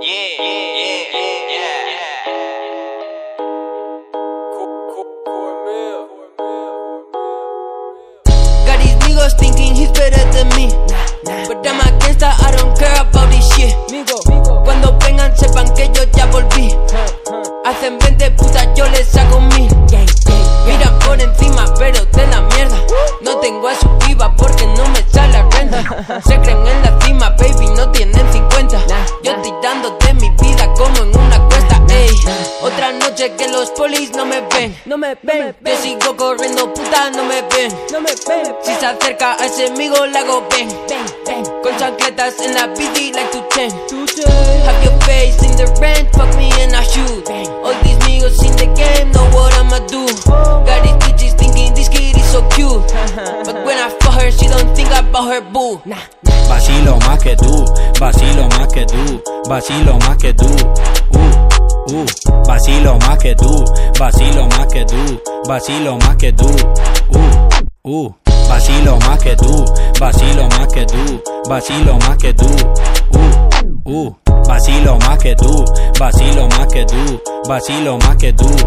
Got these niggas thinking he's better than me, but I'm a gangsta, I don't care about this shit. Cuando vengan sepan que yo ya volví. Hacen 20 putas, yo les hago 1000. Miran por encima, pero de la mierda. No tengo a su piba porque no me sale la renta. Se creen en la cima, baby, no tienen 50. Yo tirando de mi vida como en una cuesta, ey. Otra noche que los polis no me ven. Yo sigo corriendo, puta, no me ven. Si se acerca a ese amigo, le hago bang. Con chancletas en la bici, like to 10. Have your face in the rent, fuck me and I shoot. All these niggas in the game know what I'ma do. Got these bitches thinking this kid is so cute, but when I fuck her, she don't think about her boo. Vacilo más que tú, vacilo más que tú, vacilo más que tú. Vacilo más que tú, vacilo más que tú, vacilo más que tú. Vacilo más que tú, vacilo más que tú, vacilo más que tú. Vacilo más que tú, vacilo más que tú, vacilo más que tú.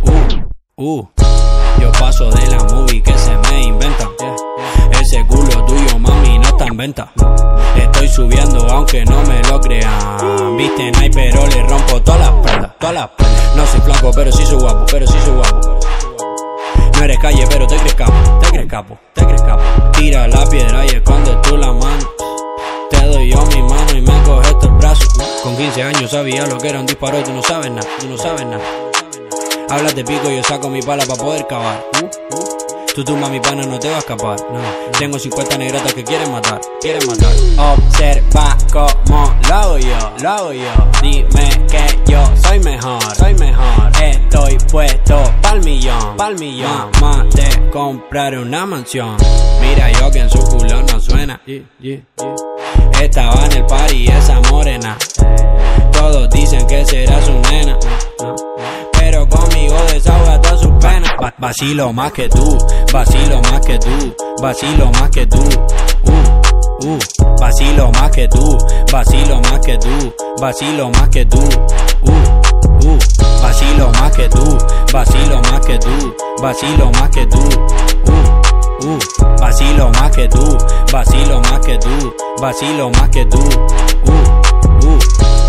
Yo paso de la movie que se me inventan. Ese culo tuyo, mami, no está en venta. Estoy subiendo aunque no me lo crean. Viste, Nike, pero le rompo todas las prendas, todas las prendas. No soy flaco, pero sí soy guapo, pero sí soy guapo. No eres calle, pero te crees capo, te crees capo, te crees capo. Tira la piedra y esconde tú la mano. Te doy yo mi mano y me coges tu brazo. Con 15 años sabía lo que era un disparo y tú no sabes nada, tú no sabes nada. Hablas de pico, yo saco mi pala para poder cavar. Tú tumba mi pana, no te va a escapar, no. Tengo 50 negratas que quieren matar, quieren matar. Observa cómo lo hago yo. Dime que yo soy mejor, soy mejor. Estoy puesto pa'l millón, pa'l millón. Mamá, te compraré una mansión. Mira yo que en su culo no suena. Estaba en el party esa morena. Todos dicen que será su nena, pero conmigo desahoga todas sus penas. Vacilo más que tú, vacilo más que tú, vacilo más que tú. Vacilo más que tú, vacilo más que tú, vacilo más que tú. Vacilo más que tú, vacilo más que tú, vacilo más que tú. Vacilo más que tú, vacilo más que tú, vacilo más que tú.